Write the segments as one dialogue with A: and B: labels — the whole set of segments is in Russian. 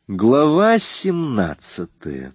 A: Глава 17.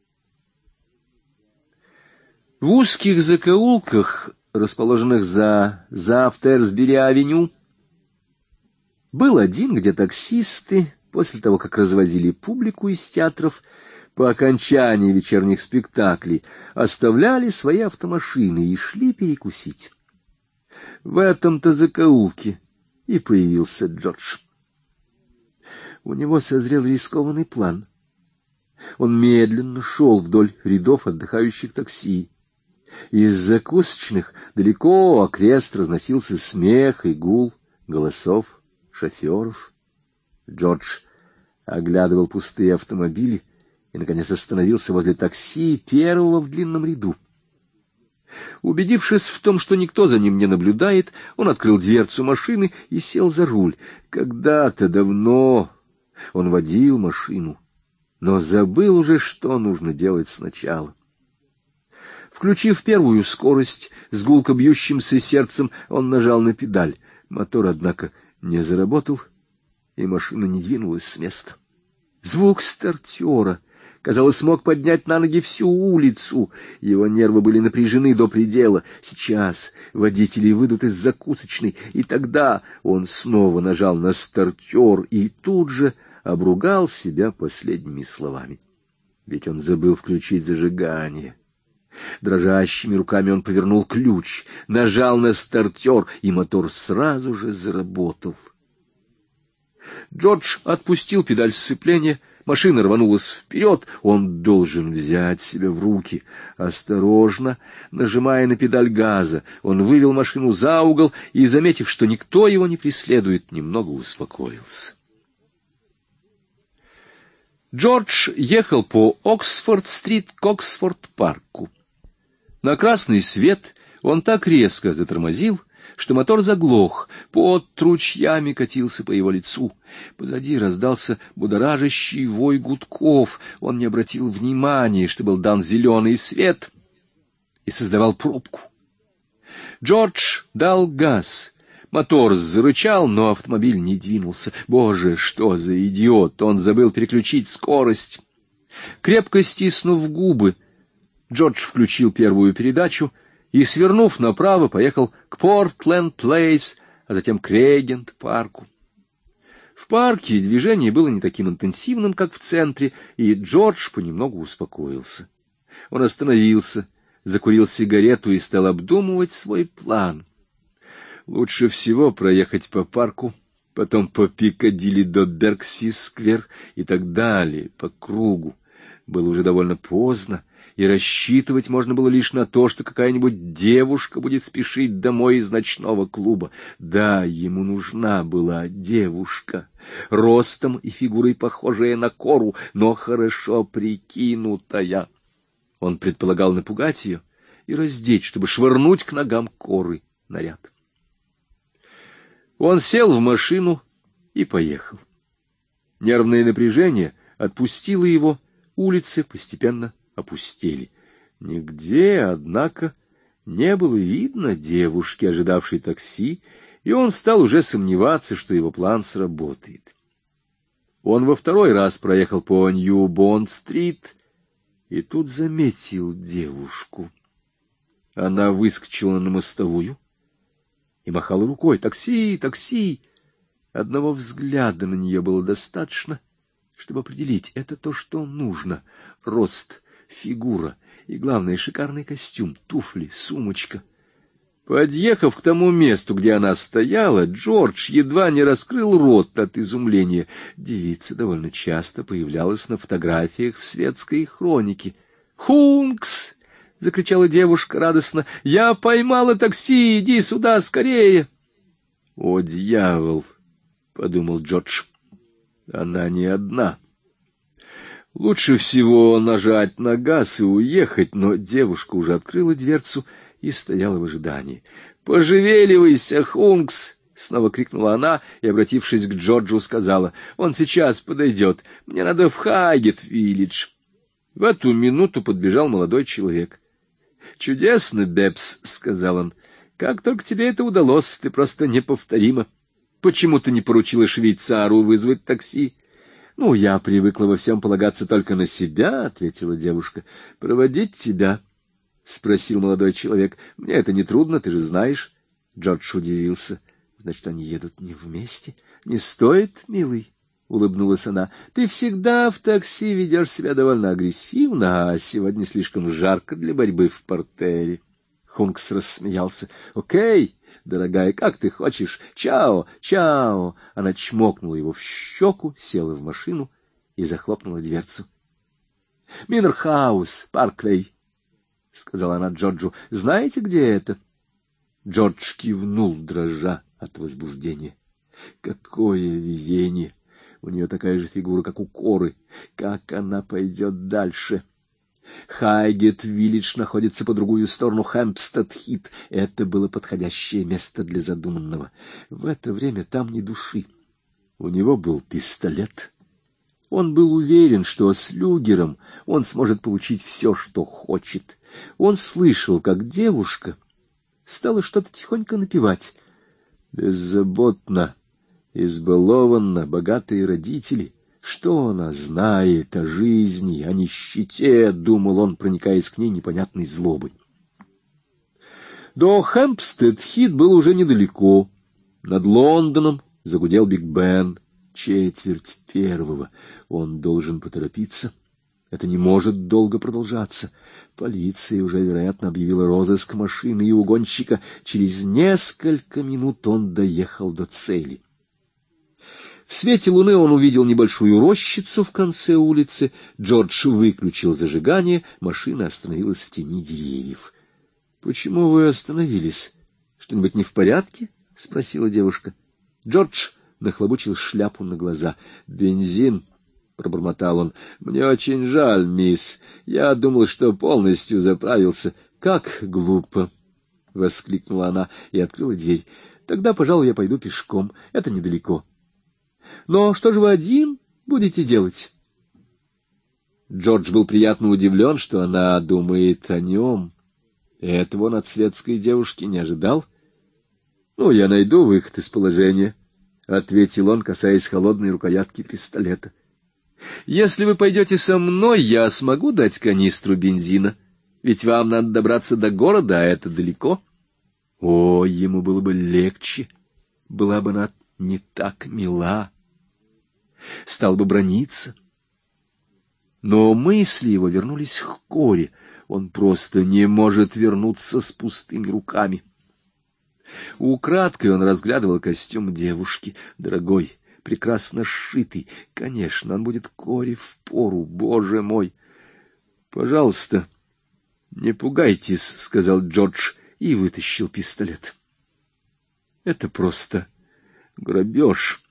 A: В узких закоулках, расположенных за Зафтерсбери-авеню, был один, где таксисты, после того, как развозили публику из театров, по окончании вечерних спектаклей, оставляли свои автомашины и шли перекусить. В этом-то закоулке и появился Джордж. У него созрел рискованный план. Он медленно шел вдоль рядов отдыхающих такси. Из закусочных далеко окрест разносился смех и гул голосов шоферов. Джордж оглядывал пустые автомобили и, наконец, остановился возле такси, первого в длинном ряду. Убедившись в том, что никто за ним не наблюдает, он открыл дверцу машины и сел за руль. Когда-то давно он водил машину, но забыл уже, что нужно делать сначала. Включив первую скорость, с гулко бьющимся сердцем он нажал на педаль. Мотор, однако, не заработал, и машина не двинулась с места. Звук стартера, казалось, мог поднять на ноги всю улицу. Его нервы были напряжены до предела. Сейчас водители выйдут из закусочной, и тогда он снова нажал на стартер и тут же обругал себя последними словами. Ведь он забыл включить зажигание. Дрожащими руками он повернул ключ, нажал на стартер, и мотор сразу же заработал. Джордж отпустил педаль сцепления, машина рванулась вперед. Он должен взять себя в руки. Осторожно, нажимая на педаль газа, он вывел машину за угол и, заметив, что никто его не преследует, немного успокоился. Джордж ехал по Оксфорд-стрит к Оксфорд-парку. На красный свет он так резко затормозил, что мотор заглох, пот ручьями катился по его лицу. Позади раздался будоражащий вой гудков. Он не обратил внимания, что был дан зеленый свет, и создавал пробку. Джордж дал газ. Мотор зарычал, но автомобиль не двинулся. Боже, что за идиот! Он забыл переключить скорость. Крепко стиснув губы, Джордж включил первую передачу и, свернув направо, поехал к Портленд-Плейс, а затем к Регент-парку. В парке движение было не таким интенсивным, как в центре, и Джордж понемногу успокоился. Он остановился, закурил сигарету и стал обдумывать свой план. Лучше всего проехать по парку, потом по Пикадилли до Беркси-сквер и так далее, по кругу. Было уже довольно поздно, и рассчитывать можно было лишь на то, что какая-нибудь девушка будет спешить домой из ночного клуба. Да, ему нужна была девушка, ростом и фигурой похожая на Кору, но хорошо прикинутая. Он предполагал напугать ее и раздеть, чтобы швырнуть к ногам Коры наряд. Он сел в машину и поехал. Нервное напряжение отпустило его, улицы постепенно опустели. Нигде, однако, не было видно девушки, ожидавшей такси, и он стал уже сомневаться, что его план сработает. Он во второй раз проехал по Нью-Бонд-стрит и тут заметил девушку. Она выскочила на мостовую и махала рукой: «Такси! Такси!» Одного взгляда на нее было достаточно, чтобы определить — это то, что нужно. Рост, фигура и, главное, шикарный костюм, туфли, сумочка. Подъехав к тому месту, где она стояла, Джордж едва не раскрыл рот от изумления. Девица довольно часто появлялась на фотографиях в светской хронике. «Хункс!» — закричала девушка радостно. «Я поймала такси! Иди сюда скорее!» «О, дьявол!» — подумал Джордж. «Она не одна. Лучше всего нажать на газ и уехать», но девушка уже открыла дверцу и стояла в ожидании. «Пошевеливайся, Хункс!» — снова крикнула она и, обратившись к Джорджу, сказала: «Он сейчас подойдет. Мне надо в Хайгет-Виллидж». В эту минуту подбежал молодой человек. «Чудесно, Бэбс», — сказал он. «Как только тебе это удалось, ты просто неповторима. Почему ты не поручила швейцару вызвать такси?» Ну, я привыкла во всем полагаться только на себя, — ответила девушка. — Проводить тебя? — спросил молодой человек. — Мне это не трудно, ты же знаешь. Джордж удивился. — Значит, они едут не вместе? — Не стоит, милый, — улыбнулась она. — Ты всегда в такси ведешь себя довольно агрессивно, а сегодня слишком жарко для борьбы в портере. Хункс рассмеялся. — Окей, дорогая, как ты хочешь. Чао, чао. Она чмокнула его в щеку, села в машину и захлопнула дверцу. — Миннерхаус, Парквей, — сказала она Джорджу. — Знаете, где это? Джордж кивнул, дрожа от возбуждения. Какое везение! У нее такая же фигура, как у Коры. Как она пойдет дальше? Хайгет-Виллидж находится по другую сторону Хэмпстед-Хит. Это было подходящее место для задуманного. В это время там ни души. У него был пистолет. Он был уверен, что с Люгером он сможет получить все, что хочет. Он слышал, как девушка стала что-то тихонько напевать. Беззаботно, избалованно, богатые родители. Что она знает о жизни, о нищете, — думал он, проникаясь к ней непонятной злобой. До Хэмпстед-Хит было уже недалеко. Над Лондоном загудел Биг Бен. 1:45. Он должен поторопиться. Это не может долго продолжаться. Полиция уже, вероятно, объявила розыск машины и угонщика. Через несколько минут он доехал до цели. В свете луны он увидел небольшую рощицу в конце улицы. Джордж выключил зажигание, машина остановилась в тени деревьев. — Почему вы остановились? Что-нибудь не в порядке? — спросила девушка. Джордж нахлобучил шляпу на глаза. — Бензин, — пробормотал он. — Мне очень жаль, мисс. Я думал, что полностью заправился. — Как глупо! — воскликнула она и открыла дверь. — Тогда, пожалуй, я пойду пешком. Это недалеко. — Но что же вы один будете делать? Джордж был приятно удивлен, что она думает о нем. Этого он от светской девушки не ожидал. — Ну, я найду выход из положения, — ответил он, касаясь холодной рукоятки пистолета. — Если вы пойдете со мной, я смогу дать канистру бензина, ведь вам надо добраться до города, а это далеко. О, ему было бы легче, была бы она не так мила, стал бы браниться. Но мысли его вернулись к Коре. Он просто не может вернуться с пустыми руками. Украдкой он разглядывал костюм девушки, дорогой, прекрасно сшитый. Конечно, он будет Коре впору, боже мой! — Пожалуйста, не пугайтесь, — сказал Джордж и вытащил пистолет. — Это просто грабеж.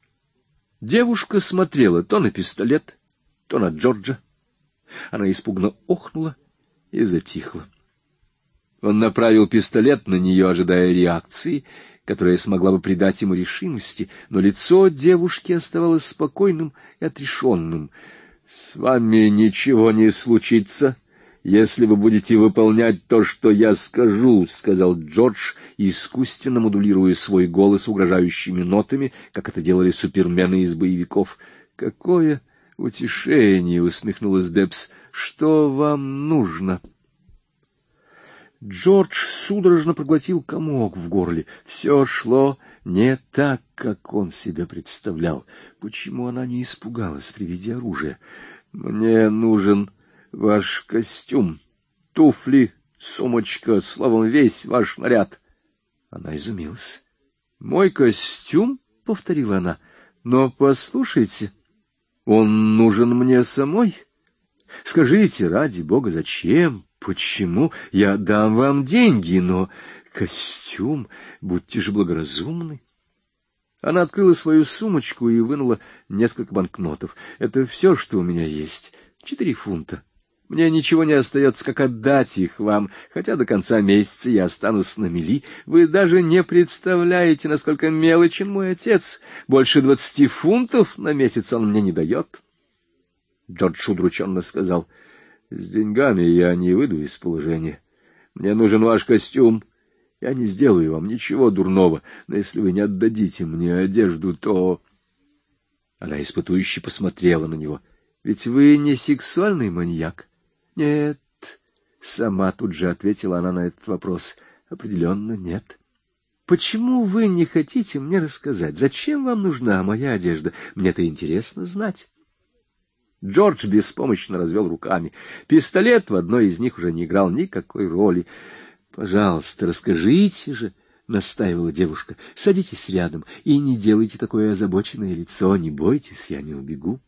A: Девушка смотрела то на пистолет, то на Джорджа. Она испуганно охнула и затихла. Он направил пистолет на нее, ожидая реакции, которая смогла бы придать ему решимости, но лицо девушки оставалось спокойным и отрешенным. — С вами ничего не случится, если вы будете выполнять то, что я скажу, — сказал Джордж, искусственно модулируя свой голос угрожающими нотами, как это делали супермены из боевиков. — Какое утешение! — усмехнулась Бэбс. — Что вам нужно? Джордж судорожно проглотил комок в горле. Все шло не так, как он себе представлял. Почему она не испугалась при виде оружия? — Мне нужен ваш костюм, туфли, сумочка, словом, весь ваш наряд. Она изумилась. — Мой костюм? — повторила она. — Но послушайте, он нужен мне самой. Скажите, ради бога, зачем? Почему? Я дам вам деньги, но костюм, будьте же благоразумны. Она открыла свою сумочку и вынула несколько банкнотов. Это все, что у меня есть. 4 фунта. Мне ничего не остается, как отдать их вам, хотя до конца месяца я останусь на мели. Вы даже не представляете, насколько мелочен мой отец. Больше 20 фунтов на месяц он мне не дает. Джордж удрученно сказал: — С деньгами я не выйду из положения. Мне нужен ваш костюм. Я не сделаю вам ничего дурного, но если вы не отдадите мне одежду, то... Она испытующе посмотрела на него. — Ведь вы не сексуальный маньяк? — Нет. Сама тут же ответила она на этот вопрос. — Определенно нет. — Почему вы не хотите мне рассказать? Зачем вам нужна моя одежда? Мне-то интересно знать. Джордж беспомощно развел руками. Пистолет в одной из них уже не играл никакой роли. — Пожалуйста, расскажите же, — настаивала девушка. — Садитесь рядом и не делайте такое озабоченное лицо. Не бойтесь, я не убегу.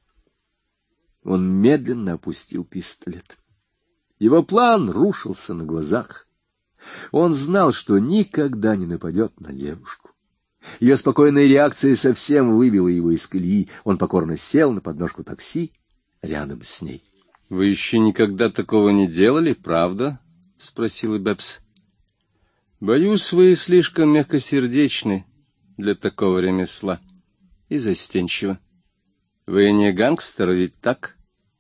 A: Он медленно опустил пистолет. Его план рушился на глазах. Он знал, что никогда не нападет на девушку. Ее спокойная реакция совсем выбила его из колеи. Он покорно сел на подножку такси рядом с ней. — Вы еще никогда такого не делали, правда? — спросила Бэбс. — Боюсь, вы слишком мягкосердечны для такого ремесла и застенчивы. Вы не гангстер, ведь так?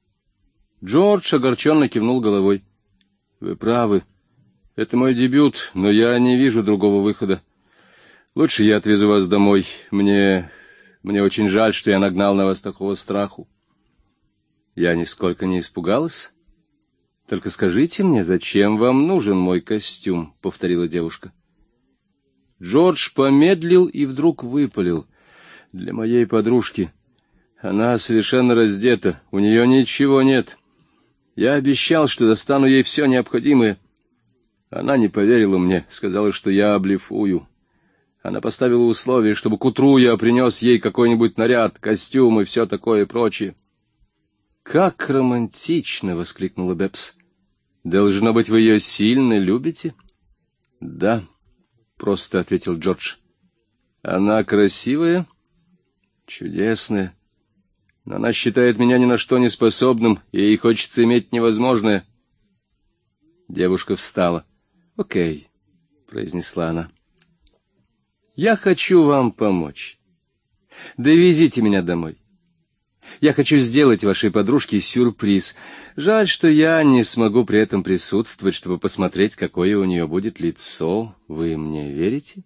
A: Джордж огорченно кивнул головой. — Вы правы. Это мой дебют, но я не вижу другого выхода. Лучше я отвезу вас домой. Мне очень жаль, что я нагнал на вас такого страху. Я нисколько не испугалась. Только скажите мне, зачем вам нужен мой костюм? — повторила девушка. Джордж помедлил и вдруг выпалил. — Для моей подружки. Она совершенно раздета, у нее ничего нет. Я обещал, что достану ей все необходимое. Она не поверила мне, сказала, что я блефую. Она поставила условие, чтобы к утру я принес ей какой-нибудь наряд, костюм и все такое прочее. — Как романтично! — воскликнула Бэбс. — Должно быть, вы ее сильно любите? — Да, — просто ответил Джордж. — Она красивая? — Чудесная. Но она считает меня ни на что не способным, и ей хочется иметь невозможное. Девушка встала. — Окей, — произнесла она. — Я хочу вам помочь. Довезите меня домой. Я хочу сделать вашей подружке сюрприз. Жаль, что я не смогу при этом присутствовать, чтобы посмотреть, какое у нее будет лицо. Вы мне верите?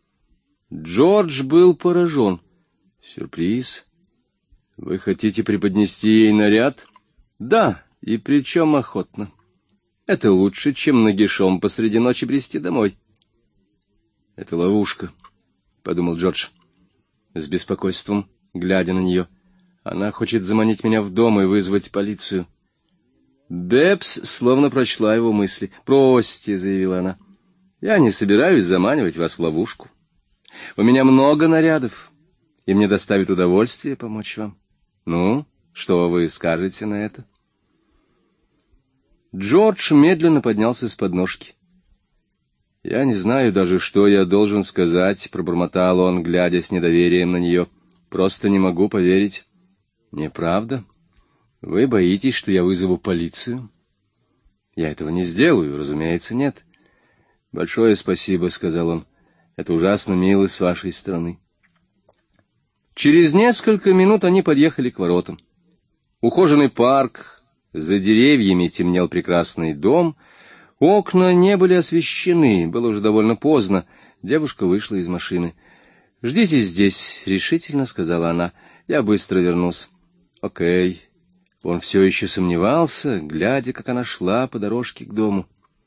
A: Джордж был поражен. Сюрприз? Вы хотите преподнести ей наряд? Да, и причем охотно. Это лучше, чем нагишом посреди ночи брести домой. Это ловушка, — подумал Джордж, с беспокойством, глядя на нее. Она хочет заманить меня в дом и вызвать полицию. Бэбс словно прочла его мысли. — Бросьте, — заявила она, — я не собираюсь заманивать вас в ловушку. У меня много нарядов, и мне доставит удовольствие помочь вам. Ну, что вы скажете на это? Джордж медленно поднялся с подножки. — Я не знаю даже, что я должен сказать, — пробормотал он, глядя с недоверием на нее. — Просто не могу поверить. — Неправда? Вы боитесь, что я вызову полицию? — Я этого не сделаю, разумеется, нет. — Большое спасибо, — сказал он. — Это ужасно мило с вашей стороны. Через несколько минут они подъехали к воротам. Ухоженный парк, за деревьями темнел прекрасный дом. Окна не были освещены, было уже довольно поздно. Девушка вышла из машины. — Ждите здесь, — решительно сказала она. — Я быстро вернусь. — Окей. Он все еще сомневался, глядя, как она шла по дорожке к дому.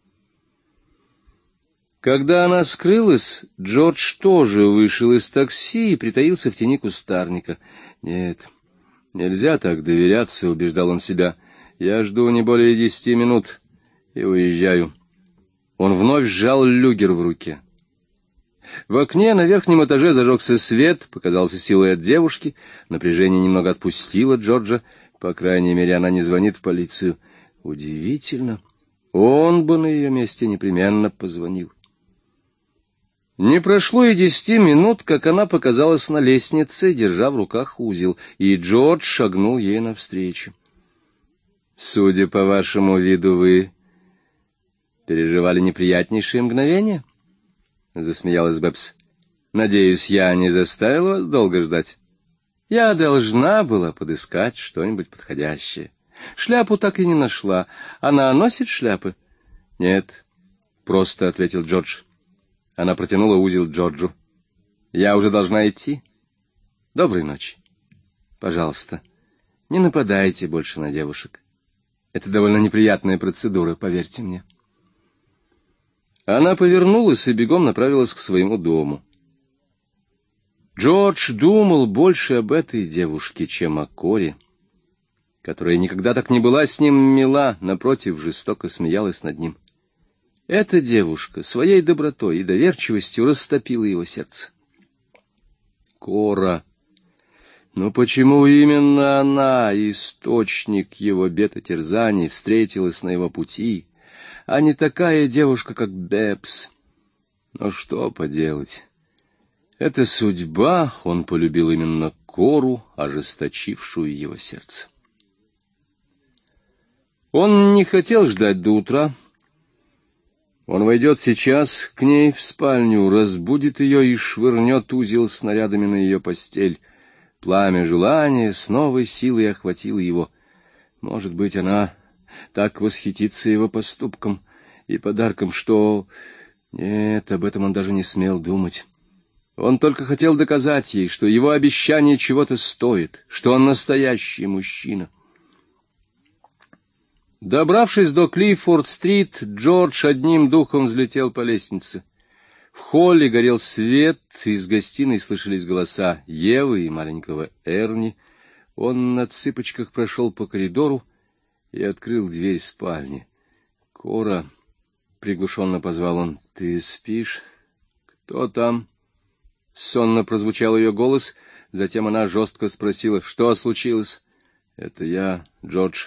A: Когда она скрылась, Джордж тоже вышел из такси и притаился в тени кустарника. — Нет, нельзя так доверяться, — убеждал он себя. — Я жду не более 10 минут и уезжаю. Он вновь сжал люгер в руке. В окне на верхнем этаже зажегся свет, показался силуэт девушки. Напряжение немного отпустило Джорджа. По крайней мере, она не звонит в полицию. Удивительно. Он бы на ее месте непременно позвонил. Не прошло и 10 минут, как она показалась на лестнице, держа в руках узел, и Джордж шагнул ей навстречу. — Судя по вашему виду, вы переживали неприятнейшие мгновения? — засмеялась Бэбс. — Надеюсь, я не заставила вас долго ждать. Я должна была подыскать что-нибудь подходящее. Шляпу так и не нашла. Она носит шляпы? — Нет, — просто ответил Джордж. Она протянула узел Джорджу. — Я уже должна идти. Доброй ночи. Пожалуйста, не нападайте больше на девушек. Это довольно неприятная процедура, поверьте мне. Она повернулась и бегом направилась к своему дому. Джордж думал больше об этой девушке, чем о Коре, которая никогда так не была с ним мила, напротив, жестоко смеялась над ним. Эта девушка своей добротой и доверчивостью растопила его сердце. Кора. Но почему именно она, источник его бед и терзаний, встретилась на его пути, а не такая девушка, как Бэбс? Но что поделать? Это судьба, он полюбил именно Кору, ожесточившую его сердце. Он не хотел ждать до утра. Он войдет сейчас к ней в спальню, разбудит ее и швырнет узел снарядами на ее постель. Пламя желания с новой силой охватило его. Может быть, она так восхитится его поступком и подарком, что... Нет, об этом он даже не смел думать. Он только хотел доказать ей, что его обещание чего-то стоит, что он настоящий мужчина. Добравшись до Клиффорд-стрит, Джордж одним духом взлетел по лестнице. В холле горел свет, из гостиной слышались голоса Евы и маленького Эрни. Он на цыпочках прошел по коридору и открыл дверь спальни. «Кора», — приглушенно позвал он, — «ты спишь? Кто там?» Сонно прозвучал ее голос, затем она жестко спросила: «Что случилось?» «Это я, Джордж».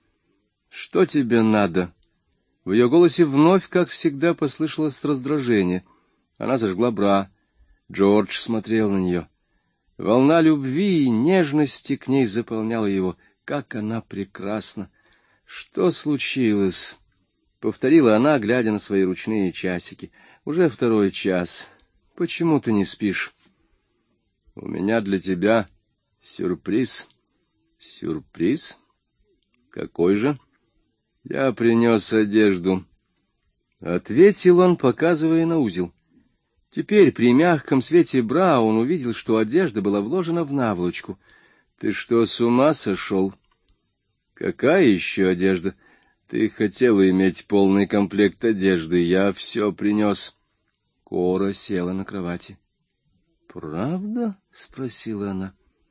A: «Что тебе надо?» В ее голосе вновь, как всегда, послышалось раздражение. Она зажгла бра. Джордж смотрел на нее. Волна любви и нежности к ней заполняла его. Как она прекрасна! «Что случилось?» — повторила она, глядя на свои ручные часики. «Уже 2 час. Почему ты не спишь?» «У меня для тебя сюрприз». «Сюрприз? Какой же?» «Я принес одежду», — ответил он, показывая на узел. Теперь при мягком свете бра он увидел, что одежда была вложена в наволочку. «Ты что, с ума сошел?» «Какая еще одежда? Ты хотела иметь полный комплект одежды. Я все принес». Кора села на кровати. «Правда?» — спросила она.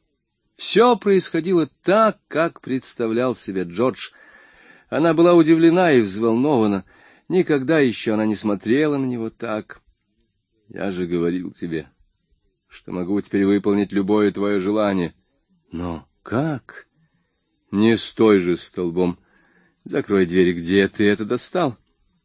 A: Все происходило так, как представлял себе Джордж. Она была удивлена и взволнована. Никогда еще она не смотрела на него так. «Я же говорил тебе, что могу теперь выполнить любое твое желание». «Но как?» «Не стой же столбом. Закрой дверь, где ты это достал?»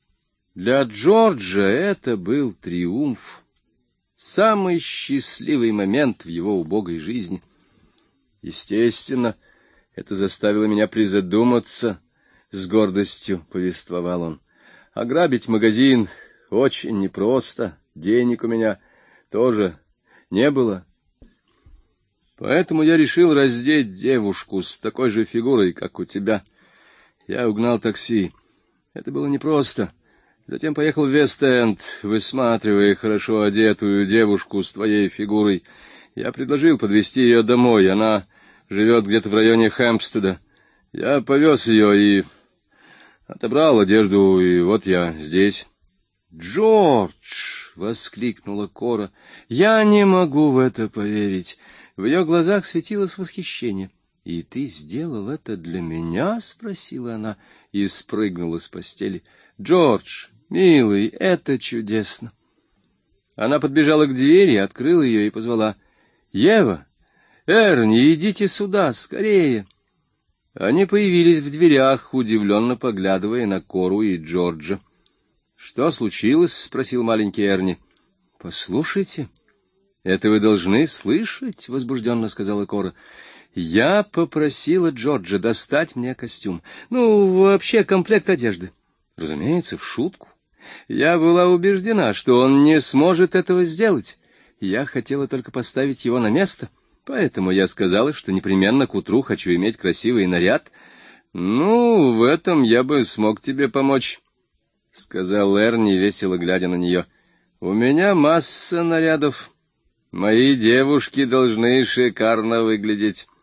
A: Для Джорджа это был триумф. Самый счастливый момент в его убогой жизни. Естественно, это заставило меня призадуматься, — с гордостью повествовал он. Ограбить магазин очень непросто, денег у меня тоже не было. Поэтому я решил раздеть девушку с такой же фигурой, как у тебя. Я угнал такси. Это было непросто. Затем поехал в Вест-Энд, высматривая хорошо одетую девушку с твоей фигурой. Я предложил подвезти ее домой. Она живет где-то в районе Хэмпстеда. Я повез ее и отобрал одежду, и вот я здесь. «Джордж!» — воскликнула Кора. «Я не могу в это поверить». В ее глазах светилось восхищение. «И ты сделал это для меня?» — спросила она и спрыгнула с постели. «Джордж, милый, это чудесно!» Она подбежала к двери, открыла ее и позвала: «Ева, Эрни, идите сюда, скорее!» Они появились в дверях, удивленно поглядывая на Кору и Джорджа. «Что случилось?» — спросил маленький Эрни. «Послушайте, это вы должны слышать», — возбужденно сказала Кора. «Я попросила Джорджа достать мне костюм. Ну, вообще, комплект одежды. Разумеется, в шутку. Я была убеждена, что он не сможет этого сделать. Я хотела только поставить его на место». Поэтому я сказала, что непременно к утру хочу иметь красивый наряд. Ну, в этом я бы смог тебе помочь, — сказал Эрни, весело глядя на нее. У меня масса нарядов. Мои девушки должны шикарно выглядеть.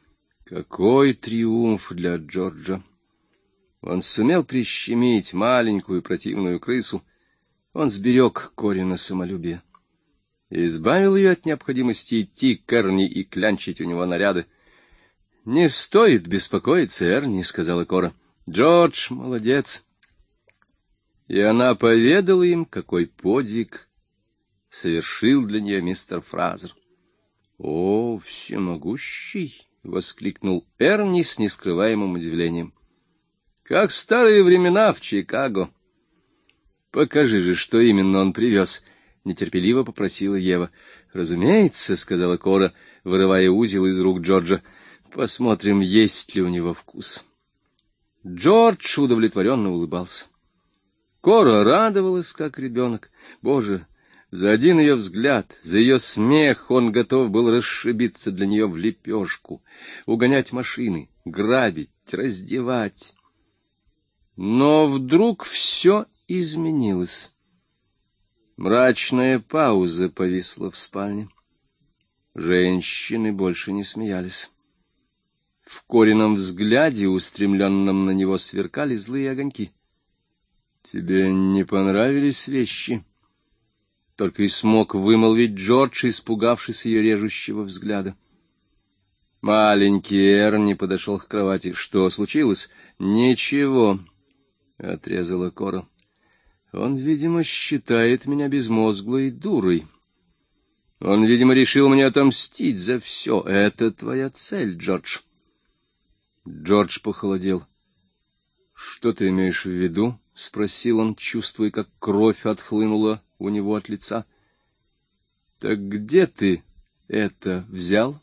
A: Какой триумф для Джорджа! Он сумел прищемить маленькую противную крысу, он сберег Корина самолюбие и избавил ее от необходимости идти к Эрни и клянчить у него наряды. — Не стоит беспокоиться, Эрни, — сказала Кора. — Джордж молодец. И она поведала им, какой подвиг совершил для нее мистер Фразер. — О, всемогущий! — воскликнул Эрни с нескрываемым удивлением. — Как в старые времена в Чикаго. — Покажи же, что именно он привез, — нетерпеливо попросила Ева. — Разумеется, — сказала Кора, вырывая узел из рук Джорджа. — Посмотрим, есть ли у него вкус. Джордж удовлетворенно улыбался. Кора радовалась, как ребенок. Боже, за один ее взгляд, за ее смех он готов был расшибиться для нее в лепешку, угонять машины, грабить, раздевать. Но вдруг все изменилось. Мрачная пауза повисла в спальне. Женщины больше не смеялись. В Корином взгляде, устремленном на него, сверкали злые огоньки. — Тебе не понравились вещи? Только и смог вымолвить Джордж, испугавшись ее режущего взгляда. Маленький Эрни подошел к кровати. — Что случилось? — Ничего, — отрезала Кора. — Он, видимо, считает меня безмозглой дурой. Он, видимо, решил мне отомстить за все. Это твоя цель, Джордж. Джордж похолодел. — Что ты имеешь в виду? — спросил он, чувствуя, как кровь отхлынула у него от лица. — Так где ты это взял?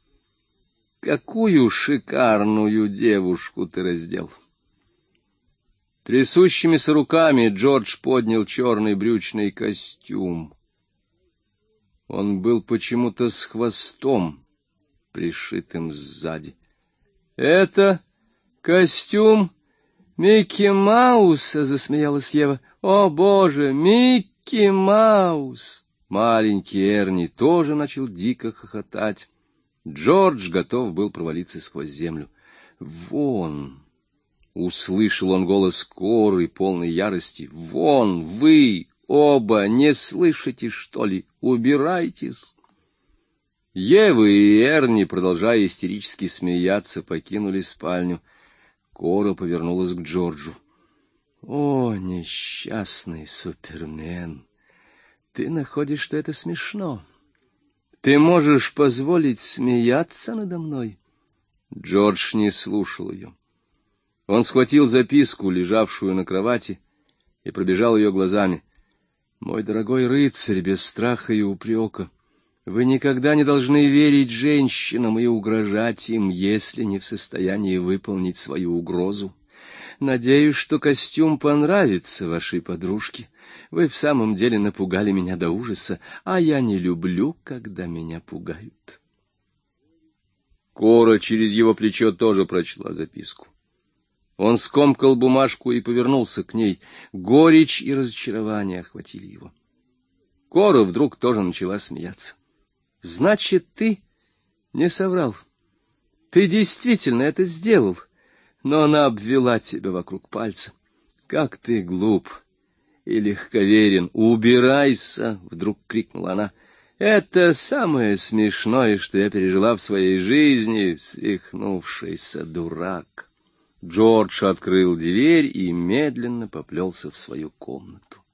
A: Какую шикарную девушку ты раздел? Трясущимися руками Джордж поднял черный брючный костюм. Он был почему-то с хвостом, пришитым сзади. — Это костюм Микки Мауса, — засмеялась Ева. — О, Боже, Микки Маус! Маленький Эрни тоже начал дико хохотать. Джордж готов был провалиться сквозь землю. — Вон! — услышал он голос Коры, полной ярости. — Вон вы! Оба не слышите, что ли? Убирайтесь! Ева и Эрни, продолжая истерически смеяться, покинули спальню. Кора повернулась к Джорджу. — О, несчастный Супермен! Ты находишь, что это смешно? Ты можешь позволить смеяться надо мной? Джордж не слушал ее. Он схватил записку, лежавшую на кровати, и пробежал ее глазами. — Мой дорогой рыцарь, без страха и упрека, вы никогда не должны верить женщинам и угрожать им, если не в состоянии выполнить свою угрозу. Надеюсь, что костюм понравится вашей подружке. Вы в самом деле напугали меня до ужаса, а я не люблю, когда меня пугают. Кора через его плечо тоже прочла записку. Он скомкал бумажку и повернулся к ней. Горечь и разочарование охватили его. Кора вдруг тоже начала смеяться. — Значит, ты не соврал. Ты действительно это сделал, но она обвела тебя вокруг пальца. Как ты глуп и легковерен. Убирайся, — вдруг крикнула она. Это самое смешное, что я пережила в своей жизни, свихнувшийся дурак. Джордж открыл дверь и медленно поплелся в свою комнату.